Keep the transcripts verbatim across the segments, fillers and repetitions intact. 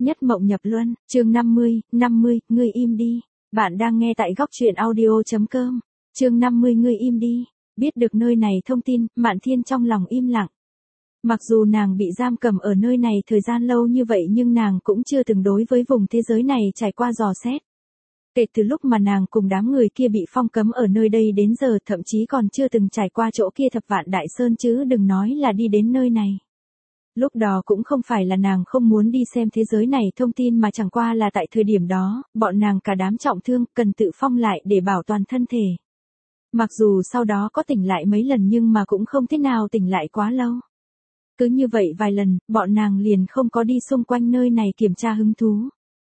Nhất mộng nhập luân, chương năm mươi, năm mươi, ngươi im đi. Bạn đang nghe tại góc truyện audio.com. Chương năm mươi ngươi im đi. Biết được nơi này thông tin, Mạn Thiên trong lòng im lặng. Mặc dù nàng bị giam cầm ở nơi này thời gian lâu như vậy nhưng nàng cũng chưa từng đối với vùng thế giới này trải qua dò xét. Kể từ lúc mà nàng cùng đám người kia bị phong cấm ở nơi đây đến giờ thậm chí còn chưa từng trải qua chỗ kia thập vạn đại sơn chứ đừng nói là đi đến nơi này. Lúc đó cũng không phải là nàng không muốn đi xem thế giới này thông tin mà chẳng qua là tại thời điểm đó, bọn nàng cả đám trọng thương cần tự phong lại để bảo toàn thân thể. Mặc dù sau đó có tỉnh lại mấy lần nhưng mà cũng không thế nào tỉnh lại quá lâu. Cứ như vậy vài lần, bọn nàng liền không có đi xung quanh nơi này kiểm tra hứng thú.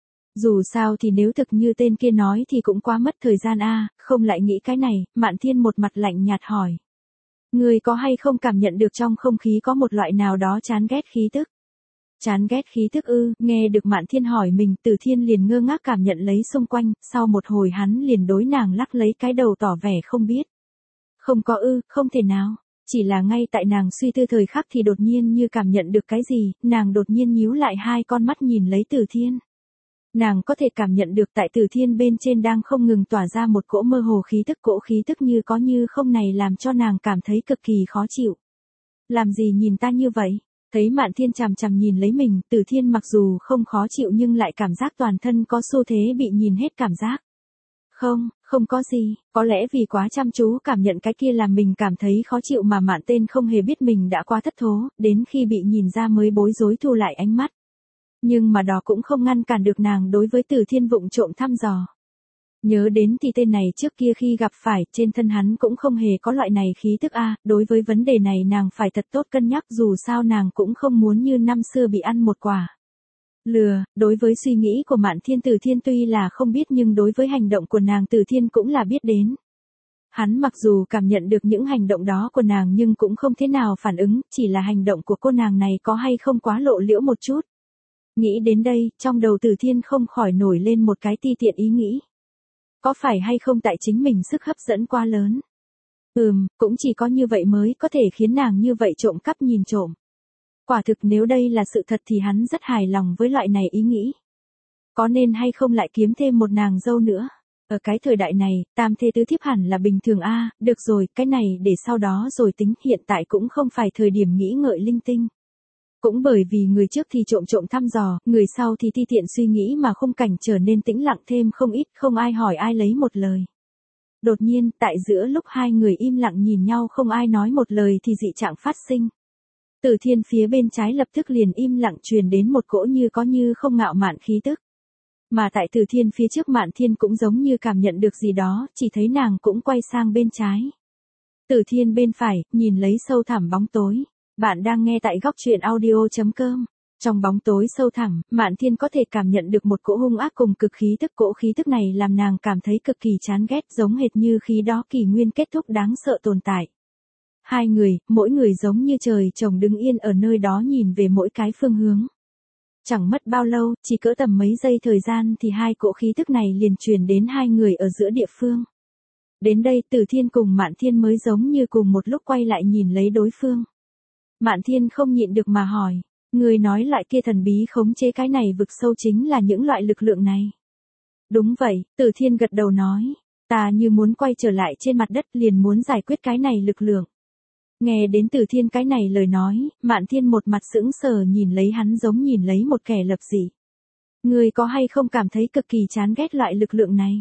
Dù sao thì nếu thực như tên kia nói thì cũng quá mất thời gian a, không lại nghĩ cái này, Mạn Thiên một mặt lạnh nhạt hỏi. Người có hay không cảm nhận được trong không khí có một loại nào đó chán ghét khí tức? Chán ghét khí tức ư, nghe được Mạn Thiên hỏi mình, Từ Thiên liền ngơ ngác cảm nhận lấy xung quanh, sau một hồi hắn liền đối nàng lắc lấy cái đầu tỏ vẻ không biết. Không có ư, không thể nào. Chỉ là ngay tại nàng suy tư thời khắc thì đột nhiên như cảm nhận được cái gì, nàng đột nhiên nhíu lại hai con mắt nhìn lấy Từ Thiên. Nàng có thể cảm nhận được tại Từ Thiên bên trên đang không ngừng tỏa ra một cỗ mơ hồ khí tức, cỗ khí tức như có như không này làm cho nàng cảm thấy cực kỳ khó chịu. Làm gì nhìn ta như vậy? Thấy Mạn Thiên chằm chằm nhìn lấy mình, Từ Thiên mặc dù không khó chịu nhưng lại cảm giác toàn thân có xu thế bị nhìn hết cảm giác. Không, không có gì, có lẽ vì quá chăm chú cảm nhận cái kia làm mình cảm thấy khó chịu mà Mạn tên không hề biết mình đã quá thất thố, đến khi bị nhìn ra mới bối rối thu lại ánh mắt. Nhưng mà đó cũng không ngăn cản được nàng đối với Từ Thiên vụng trộm thăm dò. Nhớ đến thì tên này trước kia khi gặp phải, trên thân hắn cũng không hề có loại này khí tức a, đối với vấn đề này nàng phải thật tốt cân nhắc dù sao nàng cũng không muốn như năm xưa bị ăn một quả lừa, đối với suy nghĩ của Mạn Thiên Từ Thiên tuy là không biết nhưng đối với hành động của nàng Từ Thiên cũng là biết đến. Hắn mặc dù cảm nhận được những hành động đó của nàng nhưng cũng không thế nào phản ứng, chỉ là hành động của cô nàng này có hay không quá lộ liễu một chút. Nghĩ đến đây, trong đầu Từ Thiên không khỏi nổi lên một cái ti tiện ý nghĩ. Có phải hay không tại chính mình sức hấp dẫn quá lớn? Ừm, cũng chỉ có như vậy mới có thể khiến nàng như vậy trộm cắp nhìn trộm. Quả thực nếu đây là sự thật thì hắn rất hài lòng với loại này ý nghĩ. Có nên hay không lại kiếm thêm một nàng dâu nữa? Ở cái thời đại này, tam thê tứ thiếp hẳn là bình thường a, à, được rồi, cái này để sau đó rồi tính, hiện tại cũng không phải thời điểm nghĩ ngợi linh tinh. Cũng bởi vì người trước thì trộm trộm thăm dò, người sau thì ti tiện suy nghĩ mà khung cảnh trở nên tĩnh lặng thêm không ít, không ai hỏi ai lấy một lời. Đột nhiên, tại giữa lúc hai người im lặng nhìn nhau không ai nói một lời thì dị trạng phát sinh. Từ Thiên phía bên trái lập tức liền im lặng truyền đến một cỗ như có như không ngạo mạn khí tức. Mà tại Từ Thiên phía trước Mạn Thiên cũng giống như cảm nhận được gì đó, chỉ thấy nàng cũng quay sang bên trái. Từ Thiên bên phải, nhìn lấy sâu thẳm bóng tối. Bạn đang nghe tại góc truyện audio.com. Trong bóng tối sâu thẳm, Mạn Thiên có thể cảm nhận được một cỗ hung ác cùng cực khí tức, cỗ khí tức này làm nàng cảm thấy cực kỳ chán ghét, giống hệt như khí đó kỷ nguyên kết thúc đáng sợ tồn tại. Hai người, mỗi người giống như trời trồng đứng yên ở nơi đó nhìn về mỗi cái phương hướng. Chẳng mất bao lâu, chỉ cỡ tầm mấy giây thời gian thì hai cỗ khí tức này liền truyền đến hai người ở giữa địa phương. Đến đây Từ Thiên cùng Mạn Thiên mới giống như cùng một lúc quay lại nhìn lấy đối phương. Mạn Thiên không nhịn được mà hỏi, người nói loại kia thần bí khống chế cái này vực sâu chính là những loại lực lượng này. Đúng vậy, Từ Thiên gật đầu nói, ta như muốn quay trở lại trên mặt đất liền muốn giải quyết cái này lực lượng. Nghe đến Từ Thiên cái này lời nói, Mạn Thiên một mặt sững sờ nhìn lấy hắn giống nhìn lấy một kẻ lập dị. Người có hay không cảm thấy cực kỳ chán ghét loại lực lượng này?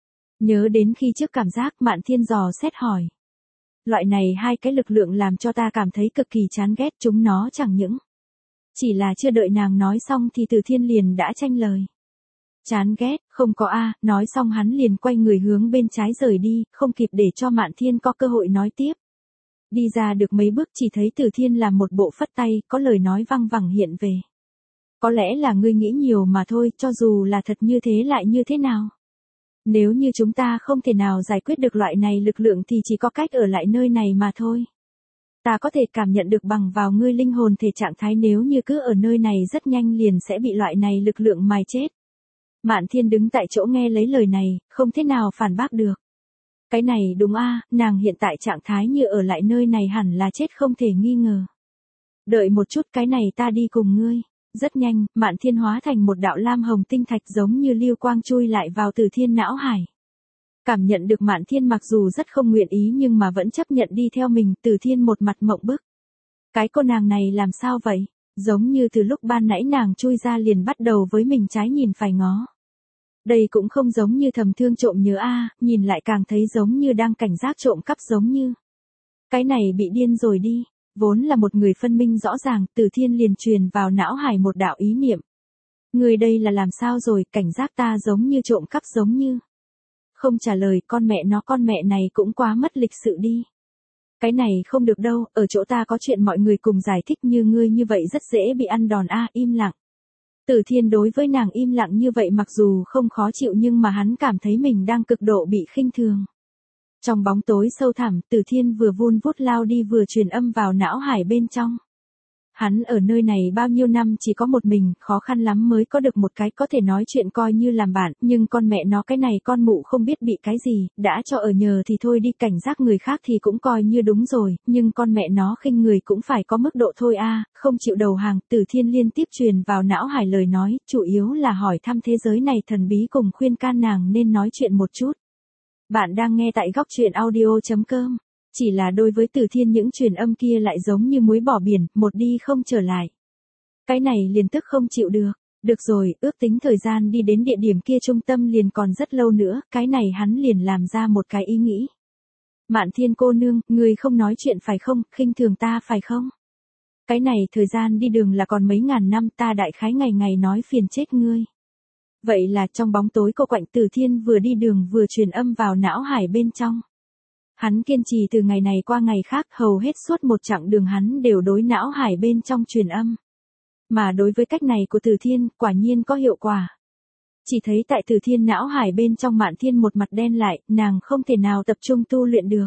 Nhớ đến khi trước cảm giác Mạn Thiên dò xét hỏi. Loại này hai cái lực lượng làm cho ta cảm thấy cực kỳ chán ghét chúng nó chẳng những. Chỉ là chưa đợi nàng nói xong thì Từ Thiên liền đã tranh lời. Chán ghét, không có a, nói xong hắn liền quay người hướng bên trái rời đi, không kịp để cho Mạn Thiên có cơ hội nói tiếp. Đi ra được mấy bước chỉ thấy Từ Thiên làm một bộ phất tay, có lời nói văng vẳng hiện về. Có lẽ là ngươi nghĩ nhiều mà thôi, cho dù là thật như thế lại như thế nào? Nếu như chúng ta không thể nào giải quyết được loại này lực lượng thì chỉ có cách ở lại nơi này mà thôi. Ta có thể cảm nhận được bằng vào ngươi linh hồn thể trạng thái nếu như cứ ở nơi này rất nhanh liền sẽ bị loại này lực lượng mài chết. Mạn Thiên đứng tại chỗ nghe lấy lời này, không thể nào phản bác được. Cái này đúng a, nàng hiện tại trạng thái như ở lại nơi này hẳn là chết không thể nghi ngờ. Đợi một chút, cái này ta đi cùng ngươi. Rất nhanh, Mạn Thiên hóa thành một đạo lam hồng tinh thạch giống như lưu quang chui lại vào Từ Thiên não hải. Cảm nhận được Mạn Thiên mặc dù rất không nguyện ý nhưng mà vẫn chấp nhận đi theo mình, Từ Thiên một mặt mộng bức. Cái cô nàng này làm sao vậy? Giống như từ lúc ban nãy nàng chui ra liền bắt đầu với mình trái nhìn phải ngó. Đây cũng không giống như thầm thương trộm nhớ a, nhìn lại càng thấy giống như đang cảnh giác trộm cắp giống như. Cái này bị điên rồi đi, vốn là một người phân minh rõ ràng, Từ Thiên liền truyền vào não hải một đạo ý niệm. Người đây là làm sao rồi, cảnh giác ta giống như trộm cắp giống như. Không trả lời, con mẹ nó con mẹ này cũng quá mất lịch sự đi. Cái này không được đâu, ở chỗ ta có chuyện mọi người cùng giải thích như ngươi như vậy rất dễ bị ăn đòn a, im lặng. Từ Thiên đối với nàng im lặng như vậy mặc dù không khó chịu nhưng mà hắn cảm thấy mình đang cực độ bị khinh thường. Trong bóng tối sâu thẳm, Từ Thiên vừa vun vút lao đi vừa truyền âm vào não hải bên trong. Hắn ở nơi này bao nhiêu năm chỉ có một mình, khó khăn lắm mới có được một cái có thể nói chuyện coi như làm bạn, nhưng con mẹ nó cái này con mụ không biết bị cái gì, đã cho ở nhờ thì thôi đi, cảnh giác người khác thì cũng coi như đúng rồi, nhưng con mẹ nó khinh người cũng phải có mức độ thôi a, không chịu đầu hàng. Từ Thiên liên tiếp truyền vào não hải lời nói, chủ yếu là hỏi thăm thế giới này thần bí cùng khuyên can nàng nên nói chuyện một chút. Bạn đang nghe tại góc truyện audio chấm com. Chỉ là đối với Từ Thiên những truyền âm kia lại giống như muối bỏ biển, một đi không trở lại. Cái này liền tức không chịu được. Được rồi, ước tính thời gian đi đến địa điểm kia trung tâm liền còn rất lâu nữa, cái này hắn liền làm ra một cái ý nghĩ. Mạn Thiên cô nương, người không nói chuyện phải không, khinh thường ta phải không? Cái này thời gian đi đường là còn mấy ngàn năm, ta đại khái ngày ngày nói phiền chết ngươi. Vậy là trong bóng tối cô quạnh, Từ Thiên vừa đi đường vừa truyền âm vào não hải bên trong. Hắn kiên trì từ ngày này qua ngày khác, hầu hết suốt một chặng đường hắn đều đối não hải bên trong truyền âm. Mà đối với cách này của Từ Thiên, quả nhiên có hiệu quả. Chỉ thấy tại Từ Thiên não hải bên trong Mạn Thiên một mặt đen lại, nàng không thể nào tập trung tu luyện được.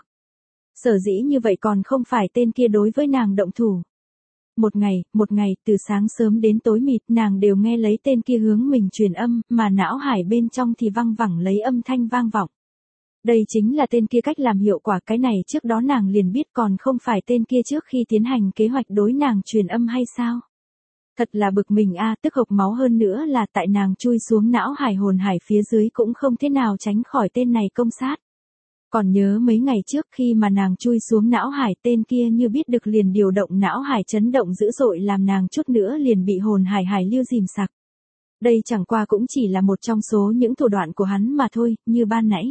Sở dĩ như vậy còn không phải tên kia đối với nàng động thủ. Một ngày, một ngày, từ sáng sớm đến tối mịt, nàng đều nghe lấy tên kia hướng mình truyền âm, mà não hải bên trong thì văng vẳng lấy âm thanh vang vọng. Đây chính là tên kia cách làm hiệu quả, cái này trước đó nàng liền biết, còn không phải tên kia trước khi tiến hành kế hoạch đối nàng truyền âm hay sao? Thật là bực mình a, tức hộc máu, hơn nữa là tại nàng chui xuống não hải hồn hải phía dưới cũng không thế nào tránh khỏi tên này công sát. Còn nhớ mấy ngày trước khi mà nàng chui xuống não hải, tên kia như biết được liền điều động não hải chấn động dữ dội làm nàng chút nữa liền bị hồn hải hải lưu dìm sặc. Đây chẳng qua cũng chỉ là một trong số những thủ đoạn của hắn mà thôi, như ban nãy.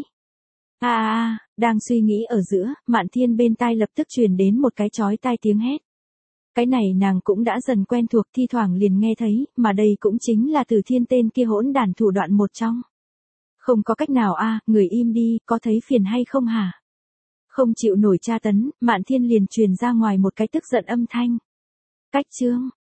A a a, đang suy nghĩ ở giữa, Mạn Thiên bên tai lập tức truyền đến một cái chói tai tiếng hét. Cái này nàng cũng đã dần quen thuộc, thi thoảng liền nghe thấy, mà đây cũng chính là Từ Thiên tên kia hỗn đản thủ đoạn một trong. Không có cách nào a, người im đi, có thấy phiền hay không hả? Không chịu nổi tra tấn, Mạn Thiên liền truyền ra ngoài một cái tức giận âm thanh. Cách chương,